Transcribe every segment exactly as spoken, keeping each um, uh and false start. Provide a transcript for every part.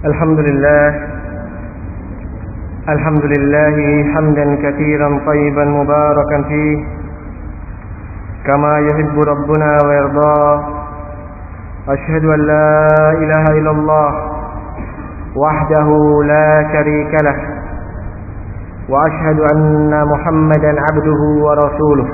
الحمد لله الحمد لله حمدا كثيرا طيبا مباركا فيه كما يحب ربنا ويرضاه. أشهد أن لا إله إلا الله وحده لا شريك له، وأشهد أن محمدا عبده ورسوله،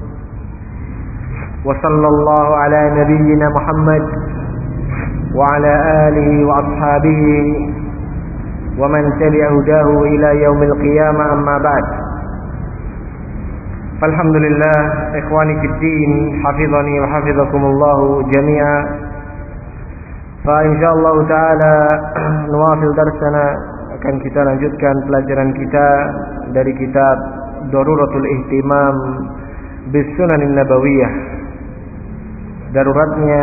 وصلى الله على نبينا محمد وعلى آله وأصحابه ومن تبع هداه إلى يوم القيامة. أما بعد، فالحمد لله إخواني في الدين، حفظني وحفظكم الله جميعا. فإن شاء الله تعالى نواصل درسنا. Akan kita lanjutkan pelajaran kita dari kitab Daruratul Ihtimam bis Sunanin Nabawiyah, daruratnya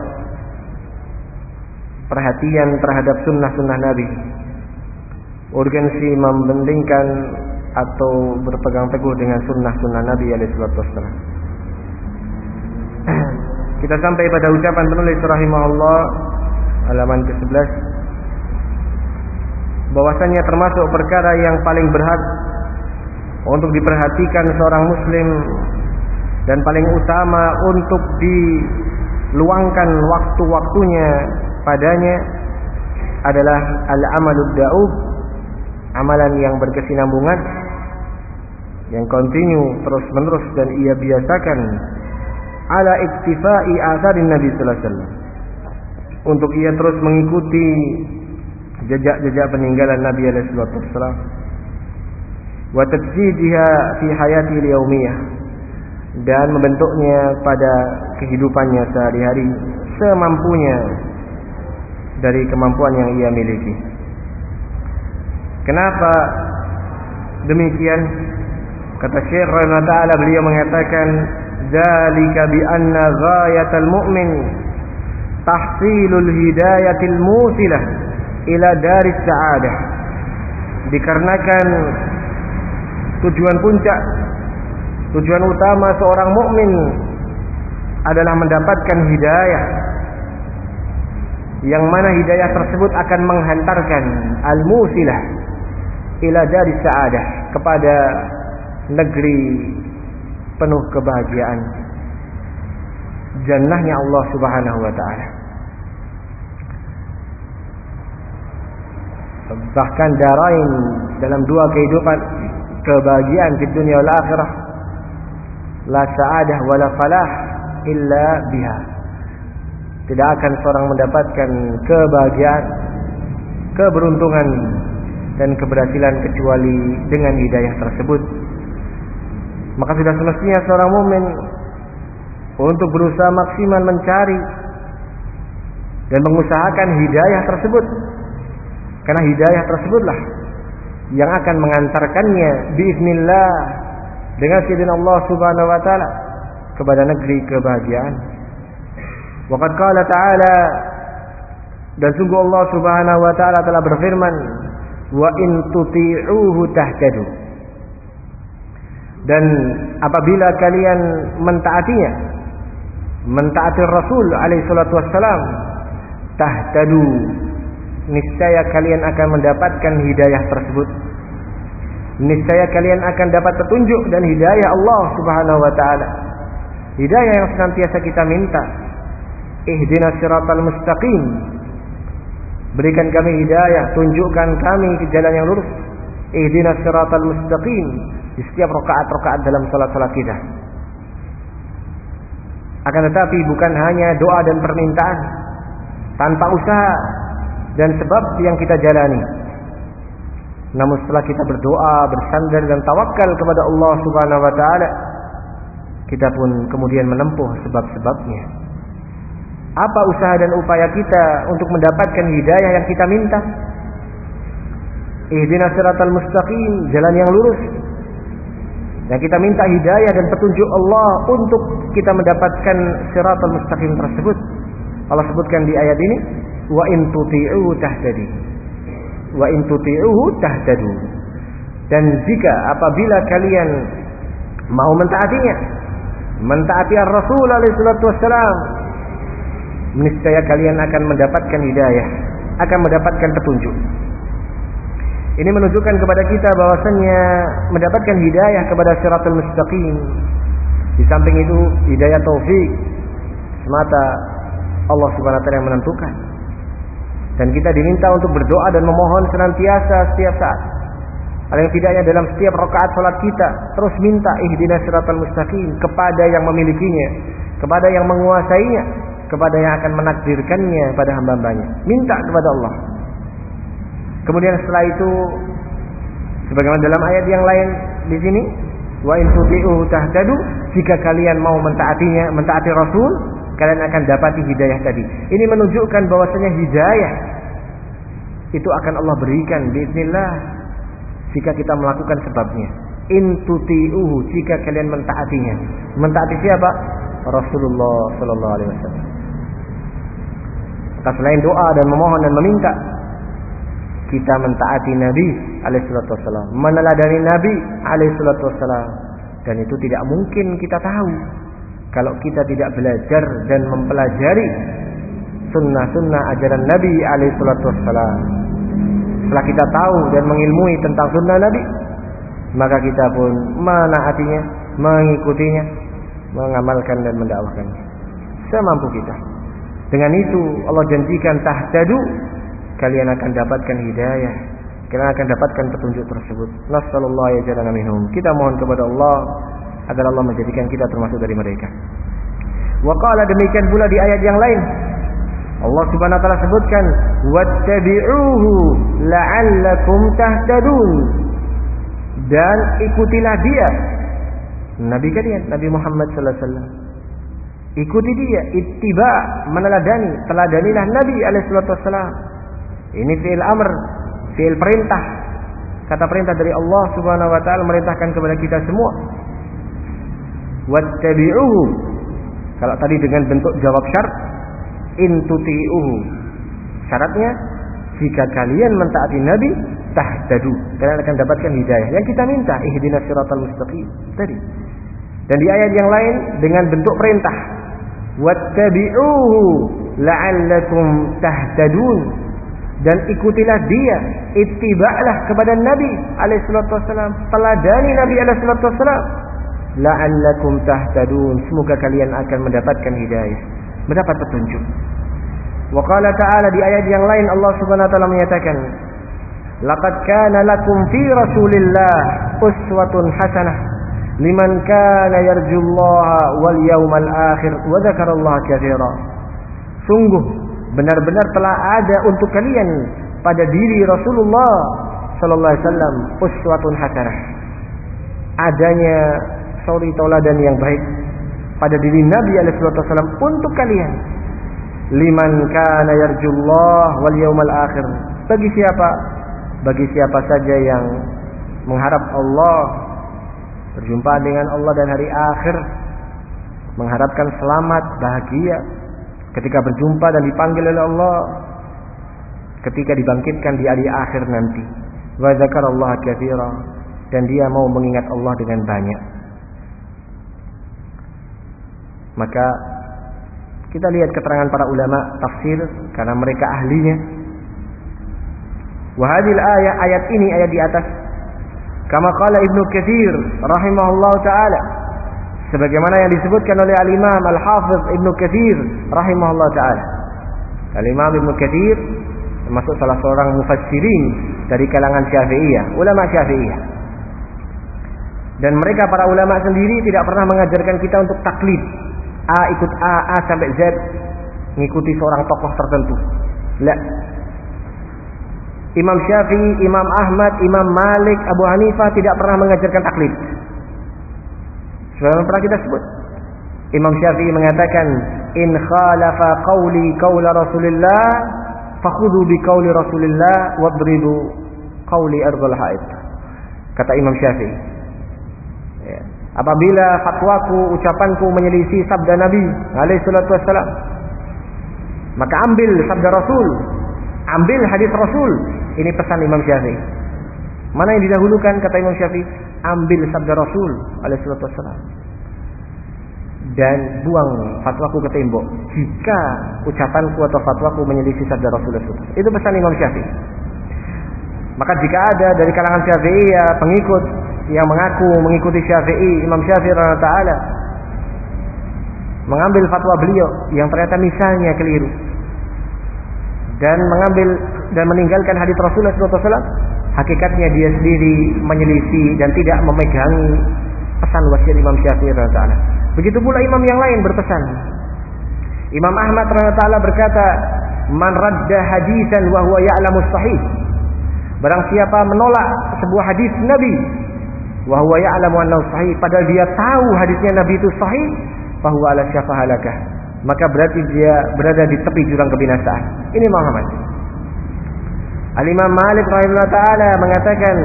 perhatian terhadap sunnah-sunnah Nabi, urgensi mempentingkan atau berpegang teguh dengan sunnah-sunnah Nabi alaihi salatu wassalam. Kita sampai pada ucapan penulis rahimahullah halaman ke sebelas, bahwasanya termasuk perkara yang paling berhak untuk diperhatikan seorang muslim dan paling utama untuk diluangkan waktu-waktunya padanya adalah al-amalud da'ub, amalan yang berkesinambungan, yang kontinu terus-menerus dan ia biasakan, ala iktifai atharin Nabi sallallahu alaihi wasallam, untuk ia terus mengikuti jejak-jejak peninggalan Nabi alaihi wasallam, wa tajdidiha fi hayati al-yaumiyah, dan membentuknya pada kehidupannya sehari-hari semampunya dari kemampuan yang ia miliki. Kenapa demikian? Kata Syekh rahimahullah ta'ala, beliau mengatakan, dzalika bi anna ghayatal mu'min tahsilul hidayatil musilah ila daris sa'adah. Dikarenakan tujuan puncak, tujuan utama seorang mukmin adalah mendapatkan hidayah, yang mana hidayah tersebut akan menghantarkan al-musilah ila daris sa'adah, kepada negeri penuh kebahagiaan, jannahnya Allah Subhanahu wa taala. Bahkan darain, dalam dua kehidupan, kebahagiaan di dunia wal akhirah, la sa'adah wala falah illa biha. Tidak akan seorang mendapatkan kebahagiaan, keberuntungan dan keberhasilan kecuali dengan hidayah tersebut. Maka sudah semestinya seorang mukmin untuk berusaha maksimal mencari dan mengusahakan hidayah tersebut, karena hidayah tersebutlah yang akan mengantarkannya biiznillah dengan izin Allah Subhanahu wa taala kepada negeri kebahagiaan. Waqad qala ta'ala, dan sungguh Allah Subhanahu wa taala telah berfirman, wa in tuti'uhu tahtadu, dan apabila kalian mentaatinya, mentaati Rasul alaihi salatu wassalam, tahtadu, niscaya kalian akan mendapatkan hidayah tersebut. Niscaya kalian akan dapat petunjuk dan hidayah Allah Subhanahu wa taala, hidayah yang senantiasa kita minta. Ihdinas siratal mustaqim, berikan kami hidayah, tunjukkan kami ke jalan yang lurus. Ihdinas siratal mustaqim di setiap rakaat-rakaat dalam salat-salat kita. Akan tetapi bukan hanya doa dan permintaan tanpa usaha dan sebab yang kita jalani, namun setelah kita berdoa, bersandar dan tawakal kepada Allah Subhanahu wa taala, kita pun kemudian menempuh sebab-sebabnya. Apa usaha dan upaya kita untuk mendapatkan hidayah yang kita minta? Ihdinas siratal mustaqim, jalan yang lurus. Yang kita minta hidayah dan petunjuk Allah untuk kita mendapatkan siratal mustaqim tersebut. Allah sebutkan di ayat ini, wa in tuti'uhu tahtadi. Wa in tuti'uhu tahtadu. Dan jika apabila kalian mau mentaatinya, mentaati Rasul alaihi salatu wassalam, niscaya kalian akan mendapatkan hidayah. akan mendapatkan petunjuk. Ini menunjukkan kepada kita bahwasannya mendapatkan hidayah kepada siratal mustaqim. Di samping itu hidayah taufik semata Allah Subhanahu wa taala yang menentukan. Dan kita diminta untuk berdoa dan memohon senantiasa setiap saat. Paling tidaknya dalam setiap rakaat salat kita terus minta ihdinas siratal mustaqim kepada yang memilikinya, kepada yang menguasainya, kepada yang akan menakdirkannya pada hamba-hambanya. Minta kepada Allah. Kemudian setelah itu sebagaimana dalam ayat yang lain di sini, wa in tuti'uhu tahtadu, jika kalian mau mentaatinya, mentaati Rasul, kalian akan dapati hidayah tadi. Ini menunjukkan bahwasanya hidayah itu akan Allah berikan biiznillah jika kita melakukan sebabnya. In tuti'uhu, jika kalian mentaatinya. Mentaati siapa? Rasulullah sallallahu alaihi wasallam. Maka selain doa dan memohon dan meminta, kita mentaati Nabi alaihi salatu wasallam, meneladani Nabi alaihi salatu wasallam. Dan itu tidak mungkin kita tahu kalau kita tidak belajar dan mempelajari sunnah-sunnah ajaran Nabi alaihi salatu wasallam. Setelah kita tahu dan mengilmui tentang sunnah Nabi, maka kita pun menaatinya, mengikutinya, mengamalkan dan mendakwahkannya semampu kita. Dengan itu Allah janjikan tahtadu, kalian akan dapatkan hidayah, kalian akan dapatkan petunjuk tersebut. Nasallallahu ya jalana minhum. Kita mohon kepada Allah agar Allah menjadikan kita termasuk dari mereka. Wa qala, demikian pula di ayat yang lain Allah Subhanahu wa taala sebutkan, wattabi'uhu la'allakum tahtadun, dan ikutilah dia, Nabi kalian, Nabi Muhammad sallallahu alaihi wasallam. Ikuti dia, ittiba, meneladani, teladanilah Nabi alaihi wasallam. Ini fi'il amr, fi'il perintah. Kata perintah dari Allah Subhanahu wa taala merintahkan kepada kita semua. Wattabi'uhu. Kalau tadi dengan bentuk jawab syarat, in tuti'uhu. Syaratnya, jika kalian mentaati Nabi, tahtadu, kalian akan dapatkan hidayah. Yang kita minta, ihdinas siratal mustaqim tadi. Dan di ayat yang lain dengan bentuk perintah, wattabi'uhu la'allakum tahtadun, dan ikutilah dia, ittiba'lah kepada Nabi alaihi salatu wasallam, teladani Nabi alaihi salatu wasallam, la'allakum tahtadun, semoga kalian akan mendapatkan hidayah, mendapat petunjuk. Wa qala ta'ala, di ayat yang lain Allah Subhanahu wa taala menyatakan, laqad kana lakum fi Rasulillah uswatun hasanah liman kana yarjullaha wal yawmal akhir wa dzakarallaha katsira. Sungguh benar-benar telah ada untuk kalian pada diri Rasulullah sallallahu alaihi wasallam uswatun hasanah, adanya suri tauladan yang baik pada diri Nabi alaihi wasallam untuk kalian. Liman kana yarjullah wal yawmal akhir, bagi siapa? Bagi siapa saja yang mengharap Allah, berjumpa dengan Allah dan hari akhir, mengharapkan selamat, bahagia ketika berjumpa dan dipanggil oleh Allah, ketika dibangkitkan di hari akhir nanti. Wa dzakarallaha katsira, dan dia mau mengingat Allah dengan banyak. Maka kita lihat keterangan para ulama tafsir, karena mereka ahlinya. Wa hadhil ayat, ayat ini, ayat di atas, kama qala Ibnu Katsir rahimahullahu taala, sebagaimana yang disebutkan oleh al-Imam Al-Hafiz Ibnu Katsir rahimahullahu taala. Al-Imam Ibnu Katsir termasuk salah seorang mufassirin dari kalangan Syafi'iyah, ulama Syafi'iyah. Dan mereka para ulama sendiri tidak pernah mengajarkan kita untuk taklid, A ikut A, A sampai Z, mengikuti seorang tokoh tertentu. La. Imam Syafi'i, Imam Ahmad, Imam Malik, Abu Hanifah tidak pernah mengajarkan taklid. Sebagaimana pernah kita sebut, Imam Syafi'i mengatakan, in khalafa qawli qawla Rasulillah fakhudhu bi qawli Rasulillah wadribu qawli ardhal haid. Kata Imam Syafi'i, ya, apabila fatwaku, ucapanku menyelisih sabda Nabi alaihi salatu wassalam, maka ambil sabda Rasul, ambil hadis Rasul. Ini pesan Imam Syafi'i. Mana yang didahulukan? Kata Imam Syafi'i, ambil sabda Rasul alaihi salatu wassalam. dan buang fatwaku ke tembok jika ucapanku atau fatwaku menyelisih sabda Rasulullah shallallahu alaihi wasallam. Itu pesan Imam Syafi'i. Maka jika ada dari kalangan Syafi'i ya pengikut yang mengaku mengikuti Syafi'i, Imam Syafi'i radhiyallahu taala mengambil fatwa beliau yang ternyata misalnya keliru dan mengambil dan meninggalkan hadits Rasulullah shallallahu alaihi wasallam, hakikatnya dia sendiri menyelisih dan tidak memegangi pesan wasiat Imam Syafi'i radhiyallahu taala. Begitu pula imam yang lain berpesan. Imam Ahmad radhiyallahu taala berkata, "Man radda haditsan wa huwa ya'lamu sahih." Barang siapa menolak sebuah hadis Nabi, wa huwa ya'lamu annahu sahih, padahal dia tahu hadisnya Nabi itu sahih, fa huwa ala syafa halakah, maka berarti dia berada di tepi jurang kebinasaan. Ini Imam Ahmad. Al-Imam Malik rahimahullah taala mengatakan,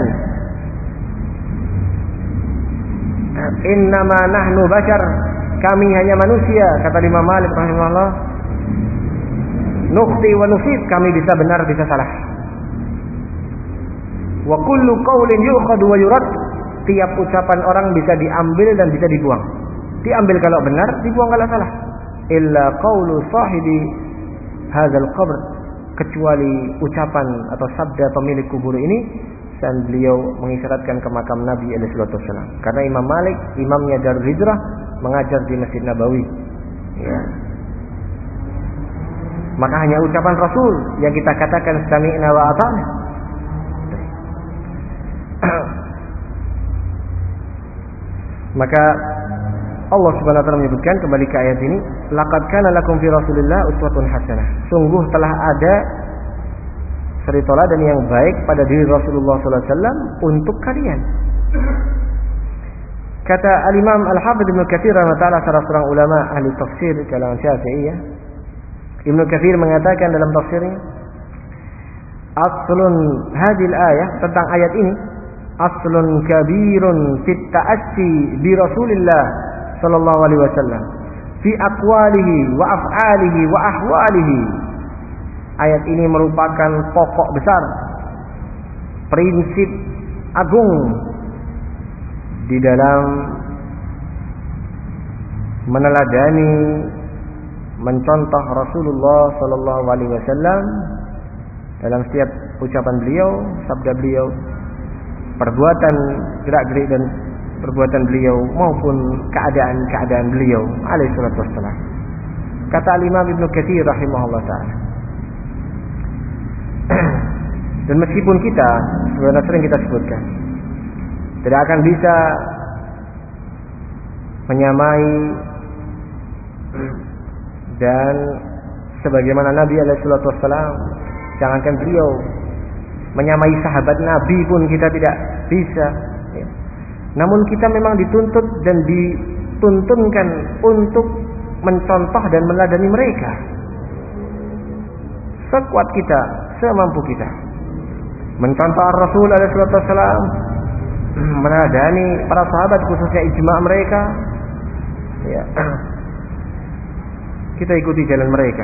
"Innama nahnu bashar." Kami hanya manusia, kata Imam Malik rahimahullah. "Nukhti wa nusib." Kami bisa benar, bisa salah. "Wa kullu qaulin yu'khadhu wa yurad." Tiap ucapan orang bisa diambil dan bisa dibuang. Diambil kalau benar, dibuang kalau salah. "Illa qaulu sahibi hadzal qabr." Kecuali ucapan atau sabda pemilik kubur ini, dan beliau mengisyaratkan ke makam Nabi alaihi wasallam. Karena Imam Malik, imamnya Darul Hijrah, mengajar di Masjid Nabawi. Ya. Maka hanya ucapan Rasul yang kita katakan sami'na wa ata'na. Maka Allah Subhanahu wa taala menyebutkan kembali ke ayat ini, laqad kana lakum fi Rasulillah uswatun hasanah. Sungguh telah ada suri teladan yang baik pada diri Rasulullah sallallahu alaihi wasallam untuk kalian. Kata Al-Imam Al-Hafidz Ibnu Katsir rahimahullah, salah seorang ulama ahli tafsir kalangan Syafi'iyah, Ibnu Katsir mengatakan dalam tafsirnya, aslun hadhil ayah, tentang ayat ini, aslun kabirun fit ta'assi bi Rasulillah sallallahu alaihi wasallam fi aqwalihi wa af'alihi wa ahwalihi. Ayat ini merupakan pokok besar, prinsip agung di dalam meneladani, mencontoh Rasulullah sallallahu alaihi wasallam dalam setiap ucapan beliau, sabda beliau, perbuatan gerak-gerik dan perbuatan beliau maupun keadaan-keadaan beliau alaihi salatu wassalam. Kata Al-Imam Ibnu Katsir rahimahullah taala. Dan meskipun kita, sebenarnya sering kita sebutkan, tidak akan bisa menyamai dan sebagaimana Nabi alaihi salatu wassalam, jangankan beliau, menyamai sahabat Nabi pun kita tidak bisa. Ya. Namun kita memang dituntut dan dituntunkan untuk mencontoh dan meladani mereka. Sekuat kita, semampu kita, mencontoh Rasul alaihi salatu wassalam, meladani para sahabat khususnya ijma' mereka. Ya. Kita ikuti jalan mereka.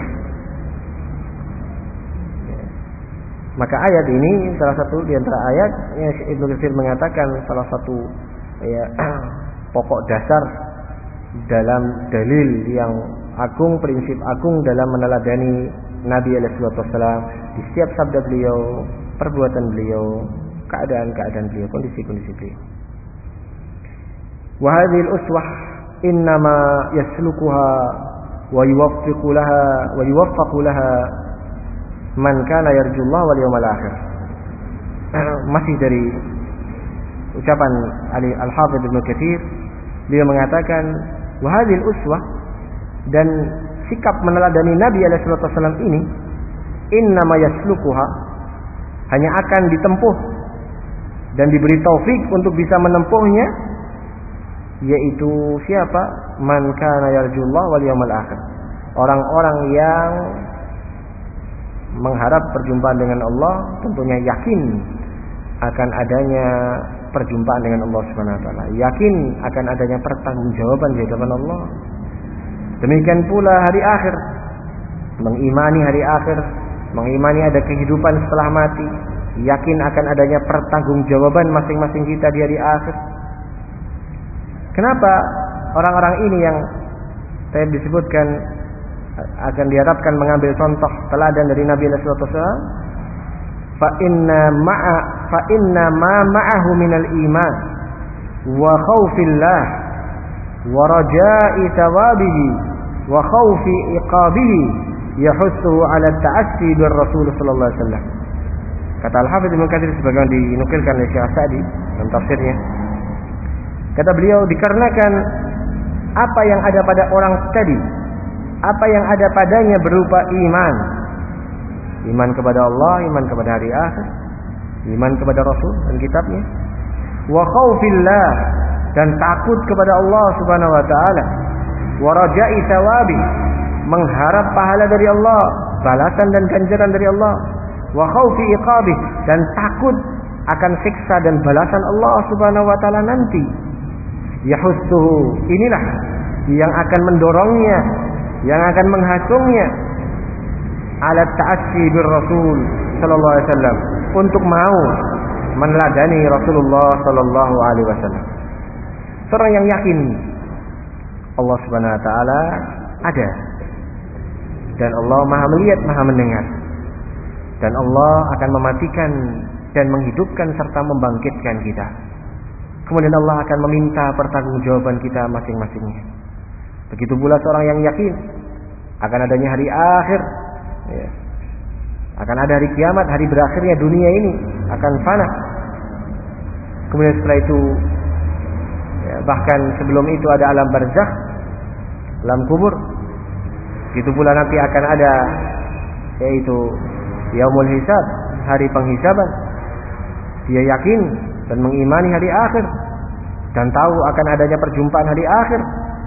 Ya. Maka ayat ini salah satu di antara ayat yang Ibnu Katsir mengatakan salah satu ya pokok dasar dalam dalil yang agung, prinsip agung dalam meneladani Nabi alaihi wasallam di setiap sabda beliau, perbuatan beliau, keadaan-keadaan beliau, kondisi-kondisi beliau. Wa hadhil uswah innama yaslukuha wa yuwaffiqu laha wa yuwaffaqu laha man kana yarjullah wal yawmal akhir. Masih dari ucapan Ali Al-Hafidz Ibnu Katsir, dia mengatakan wa hadhil uswah, dan sikap meneladani Nabi alaihi wasallam ini innama yaslukuha, hanya akan ditempuh dan diberi taufik untuk bisa menempuhnya, yaitu siapa? Man kana yarjullah wal yawmal akhir. Orang-orang yang mengharap perjumpaan dengan Allah, tentunya yakin akan adanya perjumpaan dengan Allah Subhanahu wa taala, yakin akan adanya pertanggungjawaban di hadapan Allah. Demikian pula hari akhir, mengimani hari akhir, mengimani ada kehidupan setelah mati, yakin akan adanya pertanggungjawaban masing-masing kita di hari akhir. Kenapa orang-orang ini yang Saya disebutkan akan diharapkan mengambil contoh teladan dari Nabi sallallahu alaihi wasallam. Fa inna ma'a fa inna ma ma'ahu minal iman wa khaufillah wa raja'i thawabihi wa khaufi iqabihi yahussuhu 'ala ta'assi bir Rasul sallallahu alaihi wasallam. Kata Al-Hafidz Ibnu Katsir sebagaimana dinukilkan oleh Syekh Sa'di dalam tafsirnya. Kata beliau, dikarenakan apa yang ada pada orang tadi, apa yang ada padanya berupa iman, iman kepada Allah, iman kepada hari akhir, iman kepada Rasul dan kitabnya, wa khaufillah, dan takut kepada Allah Subhanahu wa taala, wa raja'i thawabi, mengharap pahala dari Allah, balasan dan ganjaran dari Allah, wa khaufi iqabi, dan takut akan siksa dan balasan Allah Subhanahu wa taala nanti. Yahussuhu, inilah yang akan mendorongnya, yang akan menghasungnya ala ta'assi bir Rasul sallallahu alaihi wasallam, untuk mau meneladani Rasulullah sallallahu alaihi wasallam. Seorang yang yakin Allah Subhanahu wa taala ada, dan Allah Maha melihat, Maha mendengar, dan Allah akan mematikan dan menghidupkan serta membangkitkan kita. Kemudian Allah akan meminta pertanggungjawaban kita masing-masingnya. Begitu pula seorang yang yakin akan adanya hari akhir, ya, akan ada hari kiamat, hari berakhirnya dunia ini akan fana. Kemudian setelah itu, ya, bahkan sebelum itu ada alam barzakh, alam kubur. Begitu pula nanti akan ada, yaitu yaumul hisab, hari penghisaban. Dia yakin dan mengimani hari akhir dan tahu akan adanya perjumpaan hari akhir,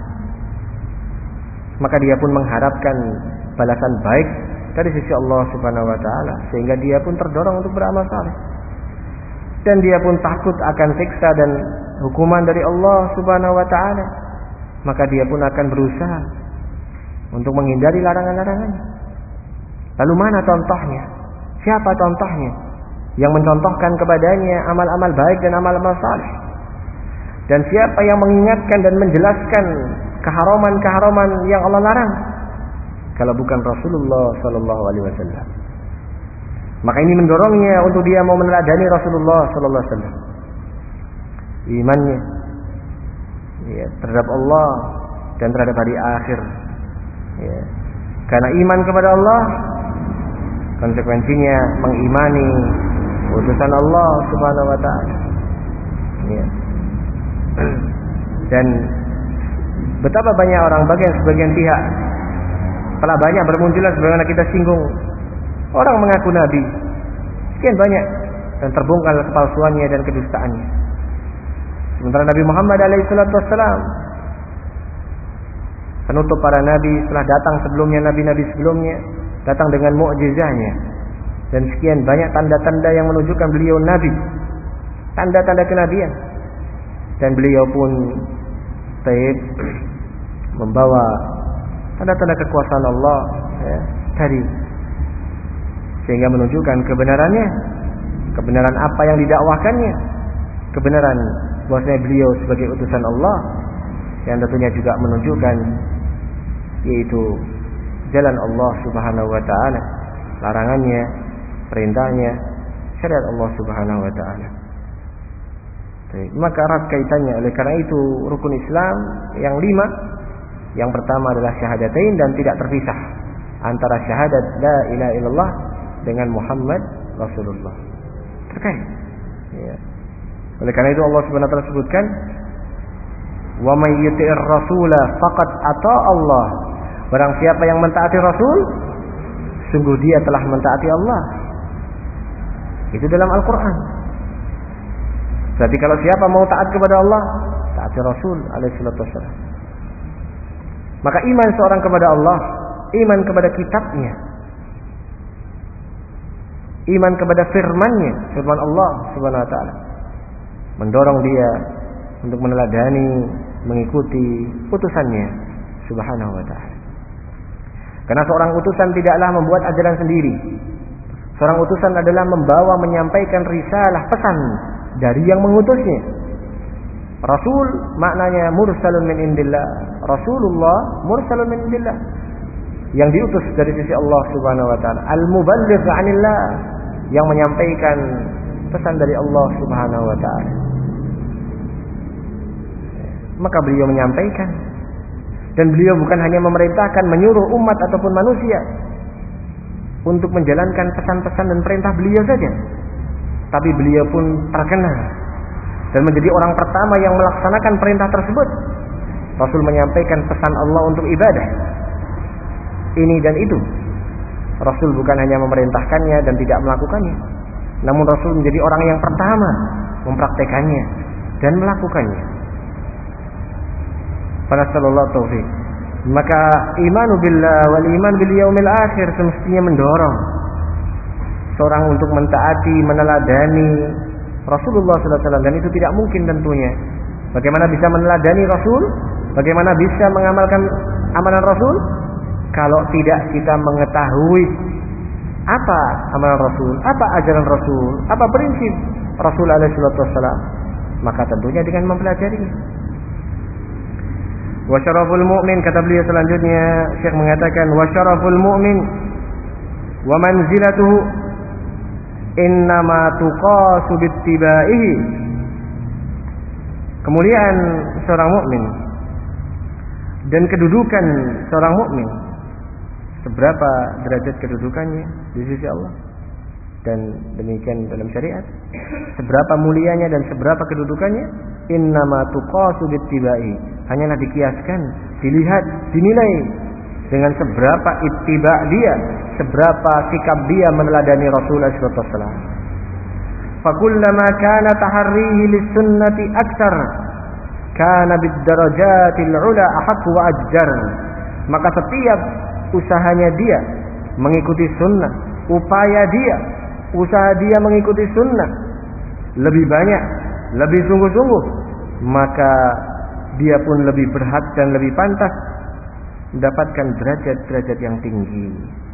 maka dia pun mengharapkan balasan baik dari sisi Allah Subhanahu wa taala, sehingga dia pun terdorong untuk beramal saleh. Dan dia pun takut akan siksa dan hukuman dari Allah Subhanahu wa taala, maka dia pun akan berusaha untuk menghindari larangan-larangannya. Lalu mana contohnya? Siapa contohnya yang mencontohkan kepadanya amal-amal baik dan amal-amal saleh? Dan siapa yang mengingatkan dan menjelaskan keharaman-keharaman yang Allah larang kalau bukan Rasulullah sallallahu alaihi wasallam? Maka ini mendorongnya untuk dia mau meneladani Rasulullah sallallahu alaihi wasallam. Imannya, ya, terhadap Allah dan terhadap hari akhir, ya. Karena iman kepada Allah, konsekuensinya mengimani utusan Allah Subhanahu wa taala. Ya. Dan betapa banyak orang, bagian sebagian pihak telah banyak bermunculan sebagaimana kita singgung, orang mengaku nabi, sekian banyak, dan terbongkar kepalsuannya dan kedustaannya. Sementara Nabi Muhammad alaihi salatu wassalam, penutup para nabi, setelah datang sebelumnya nabi-nabi sebelumnya, datang dengan mukjizatnya dan sekian banyak tanda-tanda yang menunjukkan beliau nabi, tanda-tanda kenabian, dan beliau pun taib membawa tanda-tanda kekuasaan Allah, ya, tadi, sehingga menunjukkan kebenarannya, kebenaran apa yang didakwahkannya, kebenaran bahwasanya beliau sebagai utusan Allah, yang tentunya juga menunjukkan yaitu jalan Allah Subhanahu wa taala, larangannya, perintahnya, syariat Allah Subhanahu wa taala. Maka erat kaitannya, oleh karena itu rukun Islam yang lima, yang pertama adalah syahadatain, dan tidak terpisah antara syahadat la ilaha illallah dengan Muhammad Rasulullah, terkait, ya. Oleh karena itu Allah Subhanahu wa taala sebutkan, wa may yuti'ir rasula faqad ata Allah, barang siapa yang mentaati Rasul, sungguh dia telah mentaati Allah. Itu dalam Al-Quran. Berarti kalau siapa mau taat kepada Allah, taati Rasul alaihi salatu wassalam. Maka iman seorang kepada Allah, iman kepada kitabnya, iman kepada firman-Nya, firman Allah Subhanahu wa taala, mendorong dia untuk meneladani, mengikuti utusannya Subhanahu wa taala. Karena seorang utusan tidaklah membuat ajaran sendiri. Seorang utusan adalah membawa, menyampaikan risalah, pesan dari yang mengutusnya. Rasul maknanya mursalun min indillah. Rasulullah mursalun min indillah, yang diutus dari sisi Allah Subhanahu wa taala. Al-muballigh 'anillah, yang menyampaikan pesan dari Allah Subhanahu wa taala. Maka beliau menyampaikan, dan beliau bukan hanya memerintahkan, menyuruh umat ataupun manusia untuk menjalankan pesan-pesan dan perintah beliau saja, tapi beliau pun terkenal dan menjadi orang pertama yang melaksanakan perintah tersebut. Rasul menyampaikan pesan Allah untuk ibadah ini dan itu. Rasul bukan hanya memerintahkannya dan tidak melakukannya, namun Rasul menjadi orang yang pertama mempraktekannya dan melakukannya. Nasallallahu taufiq. Maka imanu billah wal iman bil yaumil akhir semestinya mendorong seorang untuk mentaati, meneladani Rasulullah sallallahu alaihi wasallam, dan itu tidak mungkin tentunya. Bagaimana bisa meneladani Rasul? Bagaimana bisa mengamalkan amalan Rasul kalau tidak kita mengetahui apa amalan Rasul, apa ajaran Rasul, apa prinsip Rasul alaihi wasallam? Maka tentunya dengan mempelajarinya. Wa syaraful mu'min, kata beliau selanjutnya, Syekh mengatakan wa syaraful mu'min wa manzilatuhu innama tuqasu bittibaihi. Kemuliaan seorang mukmin dan kedudukan seorang mukmin, seberapa derajat kedudukannya di sisi Allah, dan demikian dalam syariat, seberapa mulianya dan seberapa kedudukannya, innama tuqasu bittibaihi, hanyalah dikiaskan, dilihat, dinilai dengan seberapa ittiba dia, seberapa sikap dia meneladani Rasulullah sallallahu alaihi wasallam. Fakullama kana taharrihi lis-sunnati aktsar kana bid-darajatil 'ula ahaq wa ajjar. Maka setiap usahanya dia mengikuti sunnah, upaya dia, usaha dia mengikuti sunnah lebih banyak, lebih sungguh-sungguh, maka dia pun lebih berhak dan lebih pantas mendapatkan derajat-derajat yang tinggi.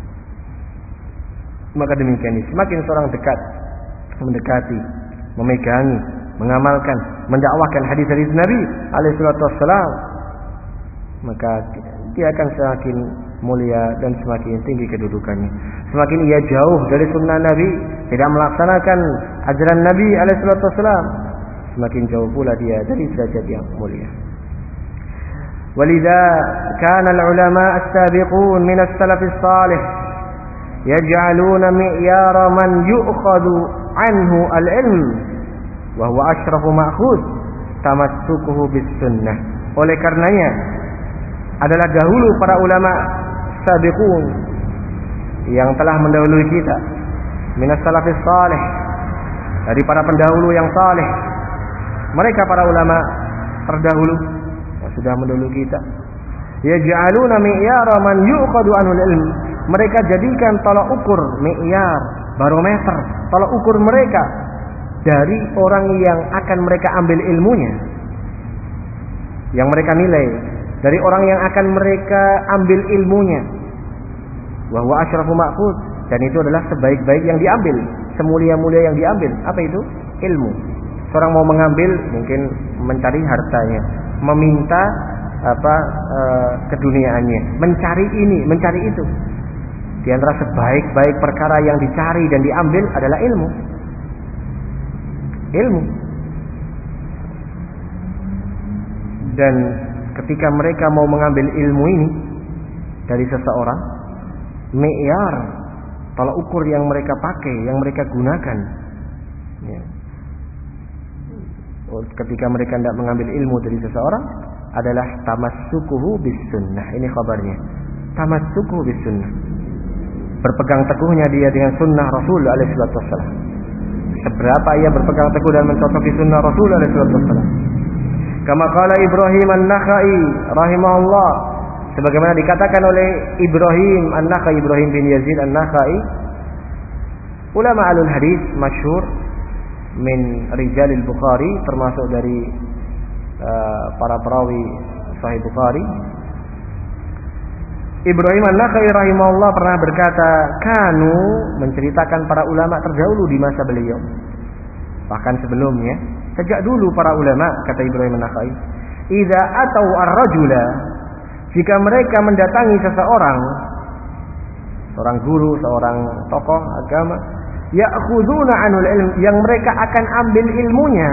Maka demikian, semakin seorang dekat, mendekati, memegangi, mengamalkan, mendakwahkan hadis-hadis Nabi alaihi wasallam, maka dia akan semakin mulia dan semakin tinggi kedudukannya. Semakin ia jauh dari sunnah Nabi, tidak melaksanakan ajaran Nabi alaihi wasallam, semakin jauh pula dia dari derajat yang mulia. Walidha kana al-ulama as-sabiqun min as-salaf as-salih yaj'aluna mi'yara man yu'khadhu anhu al-ilm wa huwa ashrafu ma'khudh tamassukuhu bis-sunnah. Oleh karenanya adalah dahulu para ulama sabiqun yang telah mendahului kita, min as-salaf as-salih, dari para pendahulu yang saleh. Mereka para ulama terdahulu sudah mendahului kita. Yaj'aluna mi'yara man yu'khadhu anhu al-ilm. Mereka jadikan tolak ukur, mi'yar, barometer, tolak ukur mereka dari orang yang akan mereka ambil ilmunya, yang mereka nilai dari orang yang akan mereka ambil ilmunya. Wa huwa asyrafu ma'khudh, dan itu adalah sebaik-baik yang diambil, semulia-mulia yang diambil. Apa itu? Ilmu. Seorang mau mengambil, mungkin mencari hartanya, meminta apa e, keduniaannya, mencari ini, mencari itu. Di antara sebaik-baik perkara yang dicari dan diambil adalah ilmu. Ilmu. Dan ketika mereka mau mengambil ilmu ini dari seseorang, mi'yar, tolak ukur yang mereka pakai, yang mereka gunakan, ya, ketika mereka tidak mengambil ilmu dari seseorang adalah tamassukuhu bis sunnah. Ini kabarnya, tamassukuhu bis sunnah, berpegang teguhnya dia dengan sunnah Rasul alaihi wasallam. Seberapa ia berpegang teguh dan mencocoki sunnah Rasul alaihi wasallam. Kama qala Ibrahim An-Nakhai rahimahullah, sebagaimana dikatakan oleh Ibrahim An-Nakhai, Ibrahim bin Yazid An-Nakhai, ulama alul hadis masyhur min rijalil Bukhari, termasuk dari uh, para perawi Sahih Bukhari. Ibrahim An-Nakhai rahimahullah pernah berkata, kanu, menceritakan para ulama terdahulu di masa beliau, bahkan sebelumnya, Sejak dulu para ulama, kata Ibrahim An-Nakhai, idza atau ar-rajula, jika mereka mendatangi seseorang, seorang guru, seorang tokoh agama, ya'khuduna anul ilm, yang mereka akan ambil ilmunya,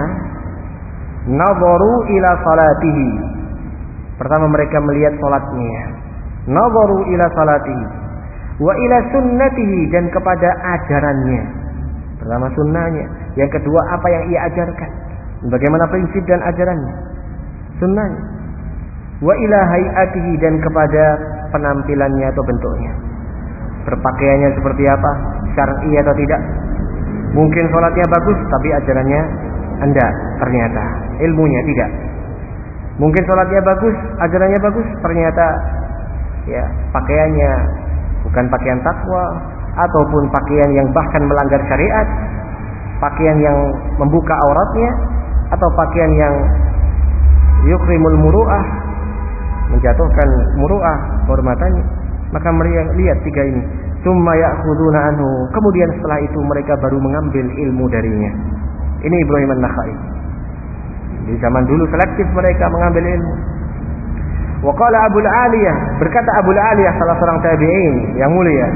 nadharu ila salatihi. Pertama mereka melihat salatnya, nadharu ila salatihi, wa ila sunnatihi, dan kepada ajarannya. Pertama sunnahnya, yang kedua apa yang ia ajarkan, bagaimana prinsip dan ajarannya, sunnahnya. Wa ila hayatihi, dan kepada penampilannya atau bentuknya, berpakaiannya seperti apa, syar'i atau tidak. Mungkin sholatnya bagus tapi ajarannya enggak, ternyata ilmunya tidak. Mungkin sholatnya bagus, ajarannya bagus, ternyata ya pakaiannya bukan pakaian takwa, ataupun pakaian yang bahkan melanggar syariat, pakaian yang membuka auratnya, atau pakaian yang yukrimul muru'ah, menjatuhkan muru'ah, kehormatannya. Maka mereka lihat tiga ini, summa ya'khuduna anhu, kemudian setelah itu mereka baru mengambil ilmu darinya. Ini Ibrahim An-Nakhai. Di zaman dulu selektif mereka mengambil ilmu. Wa qala Abul Aliyah, berkata Abul Aliyah, salah seorang tabi'in yang mulia,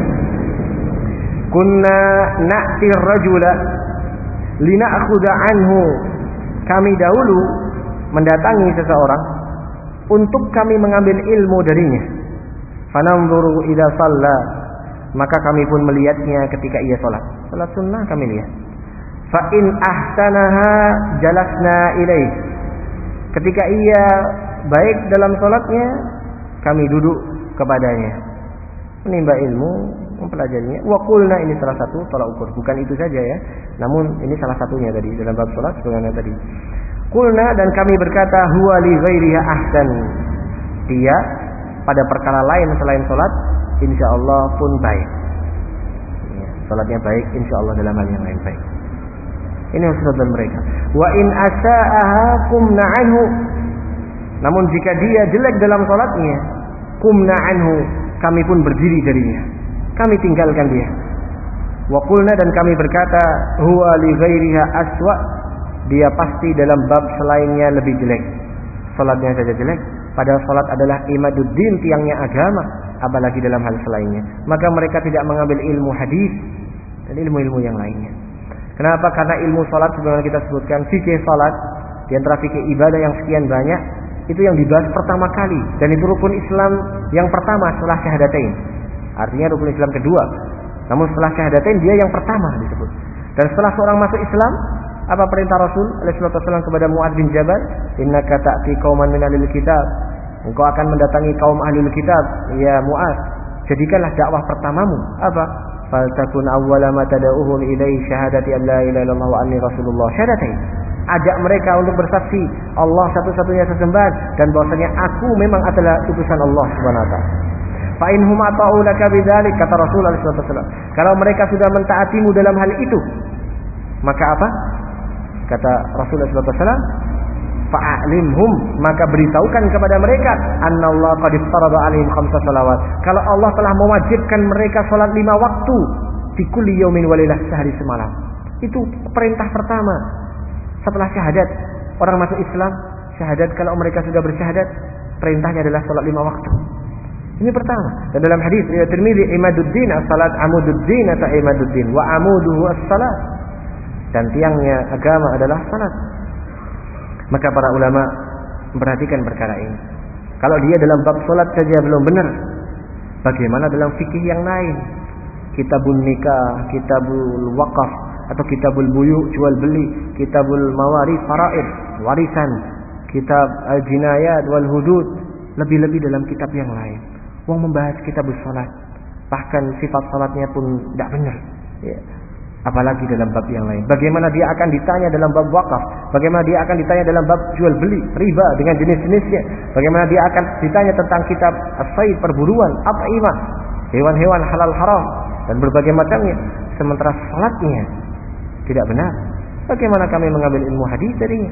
kunna na'ti ar-rajula lina'khudha anhu, kami dahulu mendatangi seseorang untuk kami mengambil ilmu darinya. Fananzuru idza shalla, maka kami pun melihatnya ketika ia salat. Salat sunnah kami lihat. Fa in ahsanaha jalasna ilaih, ketika ia baik dalam salatnya, kami duduk kepadanya, menimba ilmu, mempelajarinya. Wa qulna, ini salah satu tolak ukur, bukan itu saja ya, namun ini salah satunya tadi dalam bab salat sebagaimana tadi. Qulna, dan kami berkata, huwa li ghairiha ahsan, dia pada perkara lain selain salat insyaallah pun baik. Ya, salatnya baik insyaallah dalam hal yang lain baik. Ini husnul mereka. Wa in asa'aha qumna anhu, namun jika dia jelek dalam salatnya, qumna anhu, kami pun berdiri darinya, kami tinggalkan dia. Wa qulna, dan kami berkata, huwa li ghairiha aswa, dia pasti dalam bab selainnya lebih jelek. Salatnya saja jelek, padahal salat adalah imaduddin, tiangnya agama, apalagi dalam hal selainnya. Maka mereka tidak mengambil ilmu hadis dan ilmu-ilmu yang lainnya. Kenapa? Karena ilmu salat sebagaimana kita sebutkan, fikih salat, di antara fikih ibadah yang sekian banyak, itu yang dibahas pertama kali, dan itu rukun Islam yang pertama setelah syahadatain. Artinya rukun Islam kedua, namun setelah syahadatain dia yang pertama disebut. Dan setelah seorang masuk Islam, apa perintah Rasul alaihi wasallam kepada Mu'adz bin Jabal? Innaka ta'ti qauman min ahlil kitab, engkau akan mendatangi kaum ahlul kitab, ya Mu'adz, jadikanlah dakwah pertamamu apa? Faltakun awwala ma tad'uhum ilaihi syahadati an la ilaha illallah wa anni rasulullah, syahadatain. Ajak mereka untuk bersaksi Allah satu-satunya sesembahan, dan bahwasanya aku memang adalah utusan Allah Subhanahu wa taala. Fa in hum ata'u laka bidzalik, kata Rasul alaihi wasallam, kalau mereka sudah mentaatimu dalam hal itu, maka apa? Kata Rasul alaihi wasallam, fa'alimhum, maka beritahukan kepada mereka, annallahu qad iftarada alaihim khamsa salawat, kalau Allah telah mewajibkan mereka salat lima waktu di kulli yaumin wa lailah, sehari semalam. Itu perintah pertama setelah syahadat. Orang masuk Islam, syahadat, kalau mereka sudah bersyahadat, perintahnya adalah salat lima waktu. Ini pertama. Dan dalam hadis riwayat Tirmidzi, imaduddin as-salat, amududdin atau imaduddin, wa amuduhu as-salat, dan tiangnya agama adalah salat. Maka para ulama memperhatikan perkara ini. Kalau dia dalam bab salat saja belum benar, bagaimana dalam fikih yang lain? Kitabun nikah, kitabul waqaf, atau kitabul buyu, jual beli, kitabul mawarith, faraid, warisan, kitab al-jinayat wal hudud, lebih-lebih dalam kitab yang lain. Wong membahas kitabul salat, bahkan sifat salatnya pun tidak benar. Ya. Apalagi dalam bab yang lain. Bagaimana dia akan ditanya dalam bab wakaf? Bagaimana dia akan ditanya dalam bab jual beli, riba dengan jenis-jenisnya? Bagaimana dia akan ditanya tentang kitab as-sayd, perburuan, at'imah, hewan-hewan halal haram, dan berbagai macamnya. Sementara salatnya tidak benar. Bagaimana kami mengambil ilmu hadis darinya?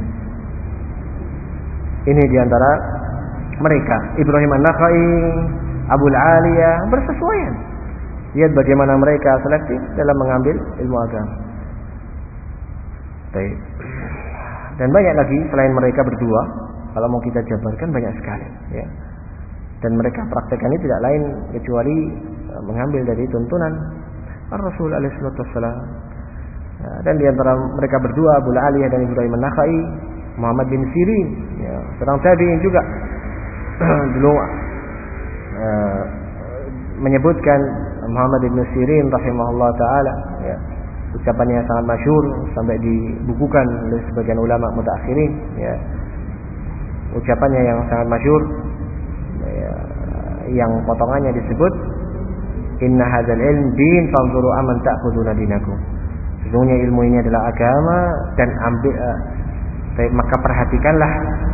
Ini diantara mereka, Ibrahim An-Nakhai, Abul Aliyah, bersesuaian. Lihat bagaimana mereka selektif dalam mengambil ilmu agama. Baik. Dan banyak lagi selain mereka berdua, kalau mau kita jabarkan banyak sekali, ya. Dan mereka praktekkan ini tidak lain kecuali mengambil dari tuntunan Rasul alaihi salatu wassalam. Dan di antara mereka berdua, Abu Aliyah dan Ibrahim an-Nakhai, Muhammad bin Sirin, ya, seorang tabi'in juga dulu uh, menyebutkan Muhammad bin Sirin rahimahullah taala, ya, ucapannya sangat masyhur sampai dibukukan oleh sebagian ulama mutaakhirin, ya. Ucapannya yang sangat masyhur, ya, yang potongannya disebut inna hadzal ilm din fanzuru aman ta'khuduna dinakum. Sesungguhnya ilmu ini adalah agama dan ambil uh, maka perhatikanlah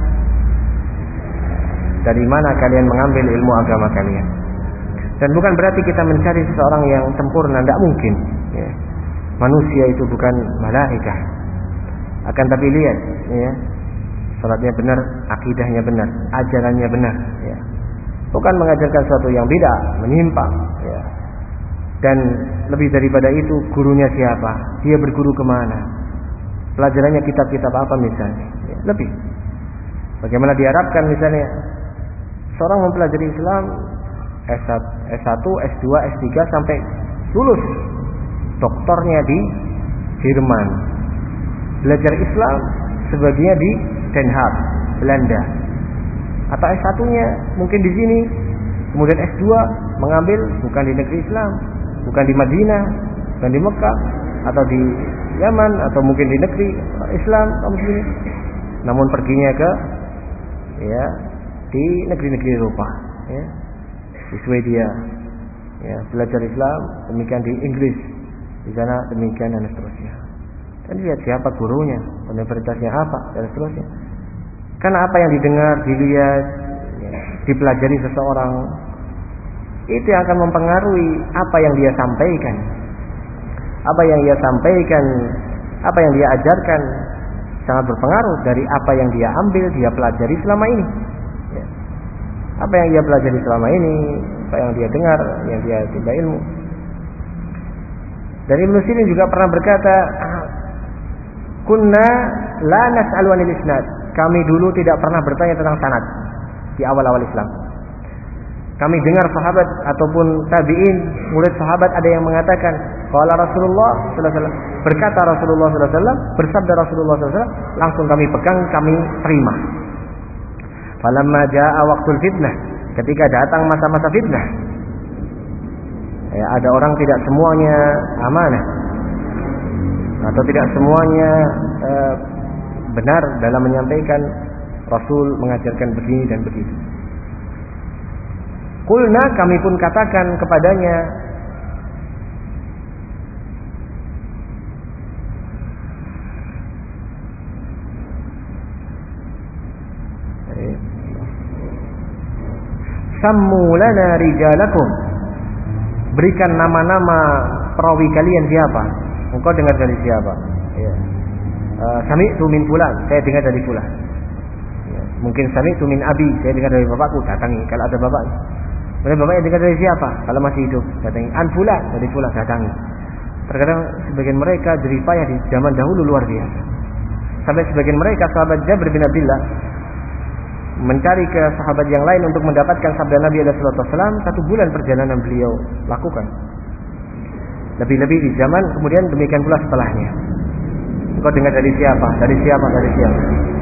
dari mana kalian mengambil ilmu agama kalian. Dan bukan berarti kita mencari seseorang yang sempurna, tidak mungkin, ya. Manusia itu bukan malaikat. Akan tapi lihat, ya, salatnya benar, akidahnya benar, ajarannya benar, ya. Bukan mengajarkan sesuatu yang bid'ah, menyimpang, ya. Dan lebih daripada itu, gurunya siapa? Dia berguru kemana? Pelajarannya kitab-kitab apa misalnya? Ya, lebih. Bagaimana diharapkan misalnya seorang mempelajari Islam S satu, S dua, S tiga sampai lulus doktornya di Jerman, belajar Islam sebagiannya di Den Haag, Belanda, atau S satu-nya mungkin di sini, kemudian S dua mengambil bukan di negeri Islam, bukan di Madinah, bukan di Mekah, atau di Yaman, atau mungkin di negeri Islam kaum muslimin, namun perginya ke, ya, di negeri-negeri Eropa, ya, di Swedia, ya, belajar Islam, demikian di Inggris, di sana demikian dan seterusnya. Dan lihat siapa gurunya, universitasnya apa dan seterusnya. Karena apa yang didengar, dilihat, ya, dipelajari seseorang, itu yang akan mempengaruhi apa yang dia sampaikan, apa yang dia sampaikan, apa yang dia ajarkan, sangat berpengaruh dari apa yang dia ambil, dia pelajari selama ini, ya. Apa yang dia pelajari selama ini, apa yang dia dengar, yang dia timba ilmu. Dan Ibnu Sirin juga pernah berkata, kunna la nas'alu anil isnad. Kami dulu tidak pernah bertanya tentang sanad di awal-awal Islam. Kami dengar sahabat ataupun tabi'in, murid sahabat ada yang mengatakan, qala Rasulullah sallallahu alaihi wasallam, berkata Rasulullah sallallahu alaihi wasallam, bersabda Rasulullah sallallahu alaihi wasallam, langsung kami pegang, kami terima. Falamma jaa waqtul fitnah, ketika datang masa-masa fitnah, ya, ada orang tidak semuanya amanah atau tidak semuanya eh, benar dalam menyampaikan Rasul mengajarkan begini dan begitu. Qulna, kami pun katakan kepadanya, sammu lana rijalakum, berikan nama-nama perawi kalian siapa? Engkau dengar dari siapa? Ya. Uh, sami'tu min fulan, saya dengar dari fulan. Ya. Mungkin sami'tu min abi, saya dengar dari bapakku, datangi kalau ada bapak. Kemudian bapaknya dengar dari siapa? Kalau masih hidup, datangi. An fulan, dari fulan, datangi. Terkadang sebagian mereka jeripayah di zaman dahulu luar biasa. Sampai sebagian mereka sahabat Jabir bin Abdullah mencari ke sahabat yang lain untuk mendapatkan sabda Nabi sallallahu alaihi wasallam, satu bulan perjalanan beliau lakukan. Lebih-lebih di zaman kemudian demikian pula setelahnya. Engkau dengar dari siapa? Dari siapa? Dari siapa?